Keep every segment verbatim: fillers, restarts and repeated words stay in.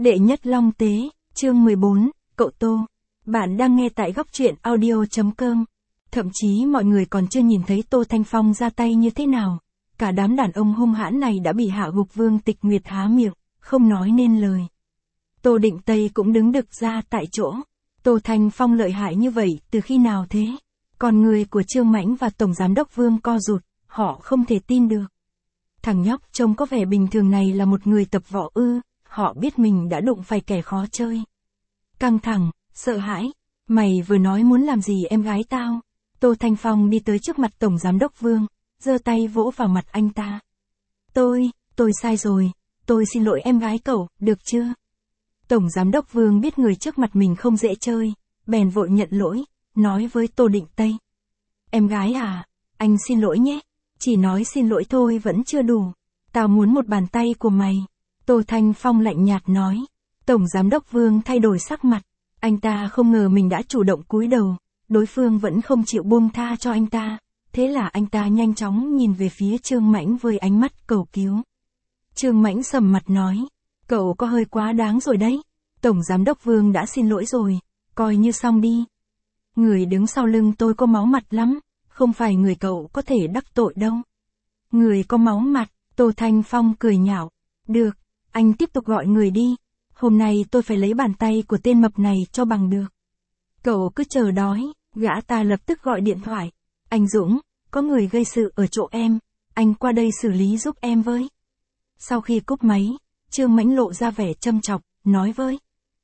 Đệ nhất Long Tế, chương mười bốn, cậu Tô. Bạn đang nghe tại góc truyện audio chấm com. Thậm chí mọi người còn chưa nhìn thấy Tô Thanh Phong ra tay như thế nào. Cả đám đàn ông hung hãn này đã bị hạ gục. Vương Tịch Nguyệt há miệng, không nói nên lời. Tô Định Tây cũng đứng đực ra tại chỗ. Tô Thanh Phong lợi hại như vậy từ khi nào thế? Còn người của Trương Mãnh và Tổng Giám đốc Vương co rụt, họ không thể tin được. Thằng nhóc trông có vẻ bình thường này là một người tập võ ư? Họ biết mình đã đụng phải kẻ khó chơi. Căng thẳng, sợ hãi. Mày vừa nói muốn làm gì em gái tao? Tô Thanh Phong đi tới trước mặt Tổng Giám đốc Vương, giơ tay vỗ vào mặt anh ta. Tôi, tôi sai rồi, tôi xin lỗi em gái cậu, được chưa? Tổng Giám đốc Vương biết người trước mặt mình không dễ chơi, bèn vội nhận lỗi, nói với Tô Định Tây. Em gái à, anh xin lỗi nhé, chỉ nói xin lỗi thôi vẫn chưa đủ, tao muốn một bàn tay của mày. Tô Thanh Phong lạnh nhạt nói. Tổng Giám đốc Vương thay đổi sắc mặt, anh ta không ngờ mình đã chủ động cúi đầu, đối phương vẫn không chịu buông tha cho anh ta, thế là anh ta nhanh chóng nhìn về phía Trương Mãnh với ánh mắt cầu cứu. Trương Mãnh sầm mặt nói, cậu có hơi quá đáng rồi đấy, Tổng Giám đốc Vương đã xin lỗi rồi, coi như xong đi. Người đứng sau lưng tôi có máu mặt lắm, không phải người cậu có thể đắc tội đâu. Người có máu mặt, Tô Thanh Phong cười nhạo, được, anh tiếp tục gọi người đi, hôm nay tôi phải lấy bàn tay của tên mập này cho bằng được. Cậu cứ chờ đói, gã ta lập tức gọi điện thoại. Anh Dũng, có người gây sự ở chỗ em, anh qua đây xử lý giúp em với. Sau khi cúp máy, Trương Mãnh lộ ra vẻ châm chọc, nói với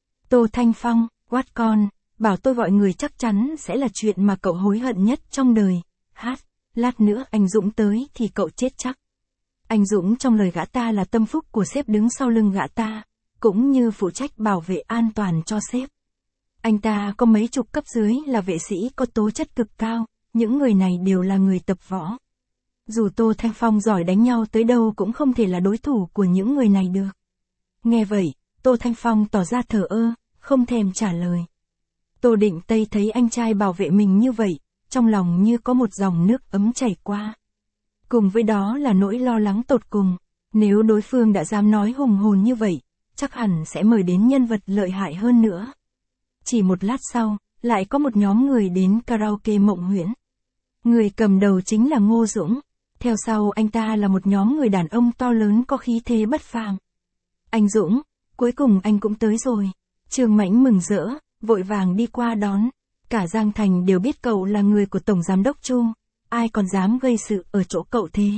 Tô Thanh Phong, quát con, bảo tôi gọi người chắc chắn sẽ là chuyện mà cậu hối hận nhất trong đời. Hát, lát nữa anh Dũng tới thì cậu chết chắc. Anh Dũng trong lời gã ta là tâm phúc của sếp đứng sau lưng gã ta, cũng như phụ trách bảo vệ an toàn cho sếp. Anh ta có mấy chục cấp dưới là vệ sĩ có tố chất cực cao, những người này đều là người tập võ. Dù Tô Thanh Phong giỏi đánh nhau tới đâu cũng không thể là đối thủ của những người này được. Nghe vậy, Tô Thanh Phong tỏ ra thờ ơ, không thèm trả lời. Tô Định Tây thấy anh trai bảo vệ mình như vậy, trong lòng như có một dòng nước ấm chảy qua. Cùng với đó là nỗi lo lắng tột cùng, nếu đối phương đã dám nói hùng hồn như vậy, chắc hẳn sẽ mời đến nhân vật lợi hại hơn nữa. Chỉ một lát sau, lại có một nhóm người đến karaoke Mộng Huyễn. Người cầm đầu chính là Ngô Dũng, theo sau anh ta là một nhóm người đàn ông to lớn có khí thế bất phàm. Anh Dũng, cuối cùng anh cũng tới rồi. Trương Mãnh mừng rỡ, vội vàng đi qua đón. Cả Giang Thành đều biết cậu là người của Tổng Giám đốc Chu, ai còn dám gây sự ở chỗ cậu thế?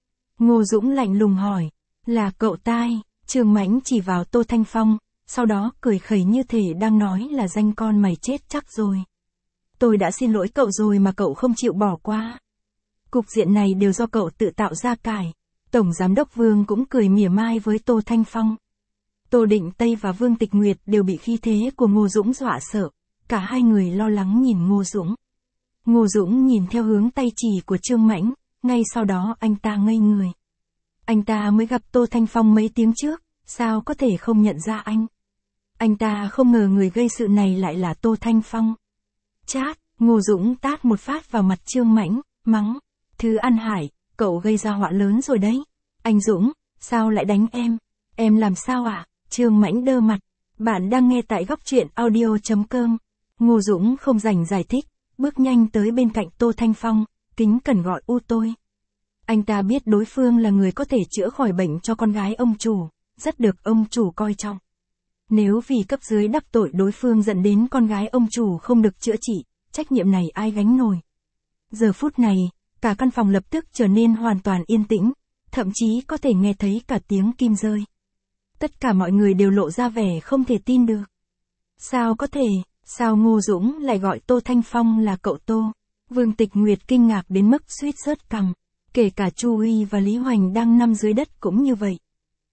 Ngô Dũng lạnh lùng hỏi, là cậu tai? Trương Mãnh chỉ vào Tô Thanh Phong, sau đó cười khẩy như thể đang nói là danh con mày chết chắc rồi. Tôi đã xin lỗi cậu rồi mà cậu không chịu bỏ qua. Cục diện này đều do cậu tự tạo ra cải. Tổng Giám đốc Vương cũng cười mỉa mai với Tô Thanh Phong. Tô Định Tây và Vương Tịch Nguyệt đều bị khí thế của Ngô Dũng dọa sợ, cả hai người lo lắng nhìn Ngô Dũng. Ngô Dũng nhìn theo hướng tay chỉ của Trương Mãnh, ngay sau đó anh ta ngây người. Anh ta mới gặp Tô Thanh Phong mấy tiếng trước, sao có thể không nhận ra anh? Anh ta không ngờ người gây sự này lại là Tô Thanh Phong. Chát, Ngô Dũng tát một phát vào mặt Trương Mãnh, mắng, Thứ ăn Hải, cậu gây ra họa lớn rồi đấy. Anh Dũng, sao lại đánh em? Em làm sao ạ? À? Trương Mãnh đơ mặt. Bạn đang nghe tại góc truyện audio chấm com. Ngô Dũng không rảnh giải thích, bước nhanh tới bên cạnh Tô Thanh Phong, kính cẩn gọi u tôi. Anh ta biết đối phương là người có thể chữa khỏi bệnh cho con gái ông chủ, rất được ông chủ coi trọng. Nếu vì cấp dưới đắc tội đối phương dẫn đến con gái ông chủ không được chữa trị, trách nhiệm này ai gánh nổi. Giờ phút này, cả căn phòng lập tức trở nên hoàn toàn yên tĩnh, thậm chí có thể nghe thấy cả tiếng kim rơi. Tất cả mọi người đều lộ ra vẻ không thể tin được. Sao có thể, sao Ngô Dũng lại gọi Tô Thanh Phong là cậu Tô? Vương Tịch Nguyệt kinh ngạc đến mức suýt rớt cằm, kể cả Chu Uy và Lý Hoành đang nằm dưới đất cũng như vậy.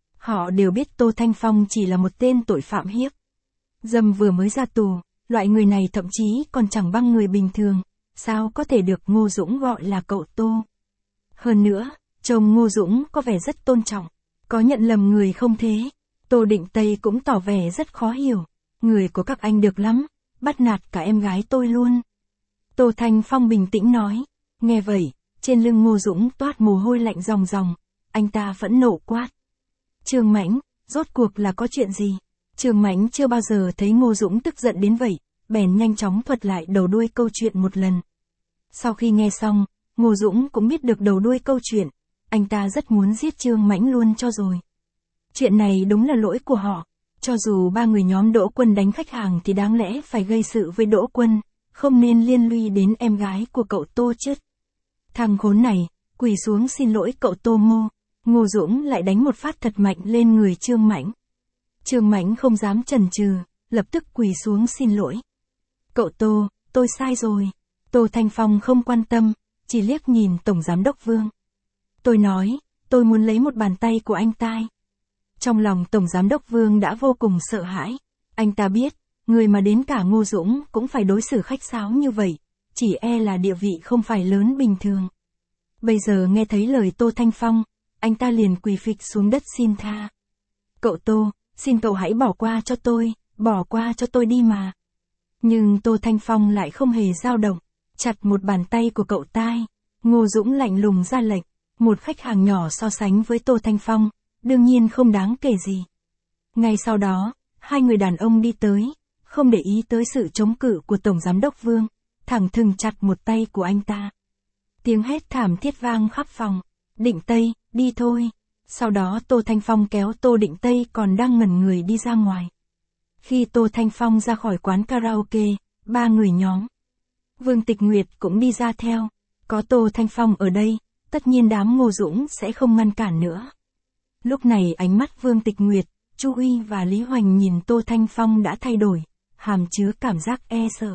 Họ đều biết Tô Thanh Phong chỉ là một tên tội phạm hiếp dâm vừa mới ra tù, loại người này thậm chí còn chẳng bằng người bình thường, sao có thể được Ngô Dũng gọi là cậu Tô? Hơn nữa, trông Ngô Dũng có vẻ rất tôn trọng, có nhận lầm người không thế? Tô Định Tây cũng tỏ vẻ rất khó hiểu, người của các anh được lắm, bắt nạt cả em gái tôi luôn. Tô Thanh Phong bình tĩnh nói, nghe vậy, trên lưng Ngô Dũng toát mồ hôi lạnh ròng ròng, anh ta phẫn nộ quát. Trương Mãnh, rốt cuộc là có chuyện gì? Trương Mãnh chưa bao giờ thấy Ngô Dũng tức giận đến vậy, bèn nhanh chóng thuật lại đầu đuôi câu chuyện một lần. Sau khi nghe xong, Ngô Dũng cũng biết được đầu đuôi câu chuyện, anh ta rất muốn giết Trương Mãnh luôn cho rồi. Chuyện này đúng là lỗi của họ, cho dù ba người nhóm Đỗ Quân đánh khách hàng thì đáng lẽ phải gây sự với Đỗ Quân, không nên liên lụy đến em gái của cậu Tô chứ. Thằng khốn này, quỳ xuống xin lỗi cậu Tô Ngô, Ngô Dũng lại đánh một phát thật mạnh lên người Trương Mãnh. Trương Mãnh không dám chần chừ, lập tức quỳ xuống xin lỗi. Cậu Tô, tôi sai rồi. Tô Thanh Phong không quan tâm, chỉ liếc nhìn Tổng Giám đốc Vương. Tôi nói, tôi muốn lấy một bàn tay của anh ta. Trong lòng Tổng Giám đốc Vương đã vô cùng sợ hãi. Anh ta biết, người mà đến cả Ngô Dũng cũng phải đối xử khách sáo như vậy, chỉ e là địa vị không phải lớn bình thường. Bây giờ nghe thấy lời Tô Thanh Phong, anh ta liền quỳ phịch xuống đất xin tha. Cậu Tô, xin cậu hãy bỏ qua cho tôi, bỏ qua cho tôi đi mà. Nhưng Tô Thanh Phong lại không hề dao động, chặt một bàn tay của cậu tai. Ngô Dũng lạnh lùng ra lệnh, một khách hàng nhỏ so sánh với Tô Thanh Phong, đương nhiên không đáng kể gì. Ngay sau đó, hai người đàn ông đi tới, không để ý tới sự chống cự của Tổng Giám đốc Vương, thẳng thừng chặt một tay của anh ta. Tiếng hét thảm thiết vang khắp phòng. Định Tây, đi thôi. Sau đó Tô Thanh Phong kéo Tô Định Tây còn đang ngẩn người đi ra ngoài. Khi Tô Thanh Phong ra khỏi quán karaoke, ba người nhóm Vương Tịch Nguyệt cũng đi ra theo. Có Tô Thanh Phong ở đây, tất nhiên đám Ngô Dũng sẽ không ngăn cản nữa. Lúc này ánh mắt Vương Tịch Nguyệt, Chu Uy và Lý Hoành nhìn Tô Thanh Phong đã thay đổi, hàm chứa cảm giác e sợ.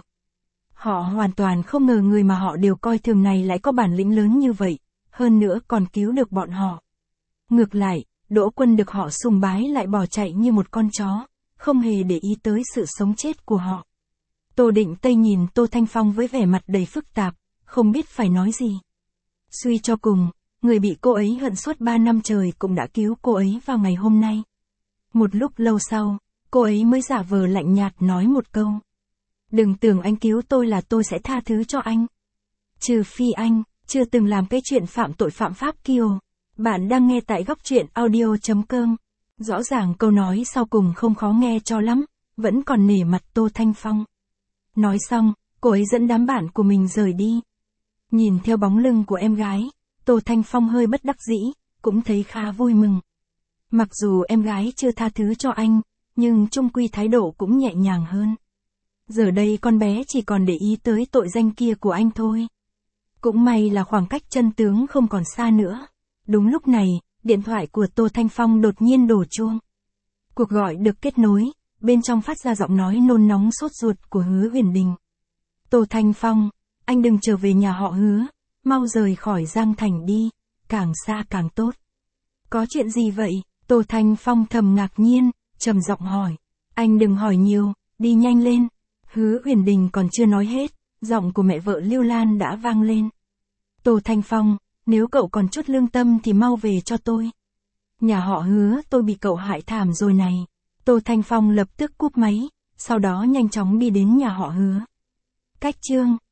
Họ hoàn toàn không ngờ người mà họ đều coi thường này lại có bản lĩnh lớn như vậy, hơn nữa còn cứu được bọn họ. Ngược lại, Đỗ Quân được họ sùng bái lại bỏ chạy như một con chó, không hề để ý tới sự sống chết của họ. Tô Định Tây nhìn Tô Thanh Phong với vẻ mặt đầy phức tạp, không biết phải nói gì. Suy cho cùng, người bị cô ấy hận suốt ba năm trời cũng đã cứu cô ấy vào ngày hôm nay. Một lúc lâu sau, cô ấy mới giả vờ lạnh nhạt nói một câu. Đừng tưởng anh cứu tôi là tôi sẽ tha thứ cho anh. Trừ phi anh, chưa từng làm cái chuyện phạm tội phạm pháp kia. Bạn đang nghe tại góc truyện audio chấm com. Rõ ràng câu nói sau cùng không khó nghe cho lắm, vẫn còn nể mặt Tô Thanh Phong. Nói xong, cô ấy dẫn đám bạn của mình rời đi. Nhìn theo bóng lưng của em gái, Tô Thanh Phong hơi bất đắc dĩ, cũng thấy khá vui mừng. Mặc dù em gái chưa tha thứ cho anh, nhưng chung quy thái độ cũng nhẹ nhàng hơn. Giờ đây con bé chỉ còn để ý tới tội danh kia của anh thôi. Cũng may là khoảng cách chân tướng không còn xa nữa. Đúng lúc này, điện thoại của Tô Thanh Phong đột nhiên đổ chuông. Cuộc gọi được kết nối, bên trong phát ra giọng nói nôn nóng sốt ruột của Hứa Huyền Đình. Tô Thanh Phong, anh đừng trở về nhà họ Hứa, mau rời khỏi Giang Thành đi, càng xa càng tốt. Có chuyện gì vậy? Tô Thanh Phong thầm ngạc nhiên, trầm giọng hỏi. Anh đừng hỏi nhiều, đi nhanh lên. Hứa Huyền Đình còn chưa nói hết, giọng của mẹ vợ Lưu Lan đã vang lên. Tô Thanh Phong, nếu cậu còn chút lương tâm thì mau về cho tôi. Nhà họ Hứa tôi bị cậu hại thảm rồi này. Tô Thanh Phong lập tức cúp máy, sau đó nhanh chóng đi đến nhà họ Hứa. Cách chương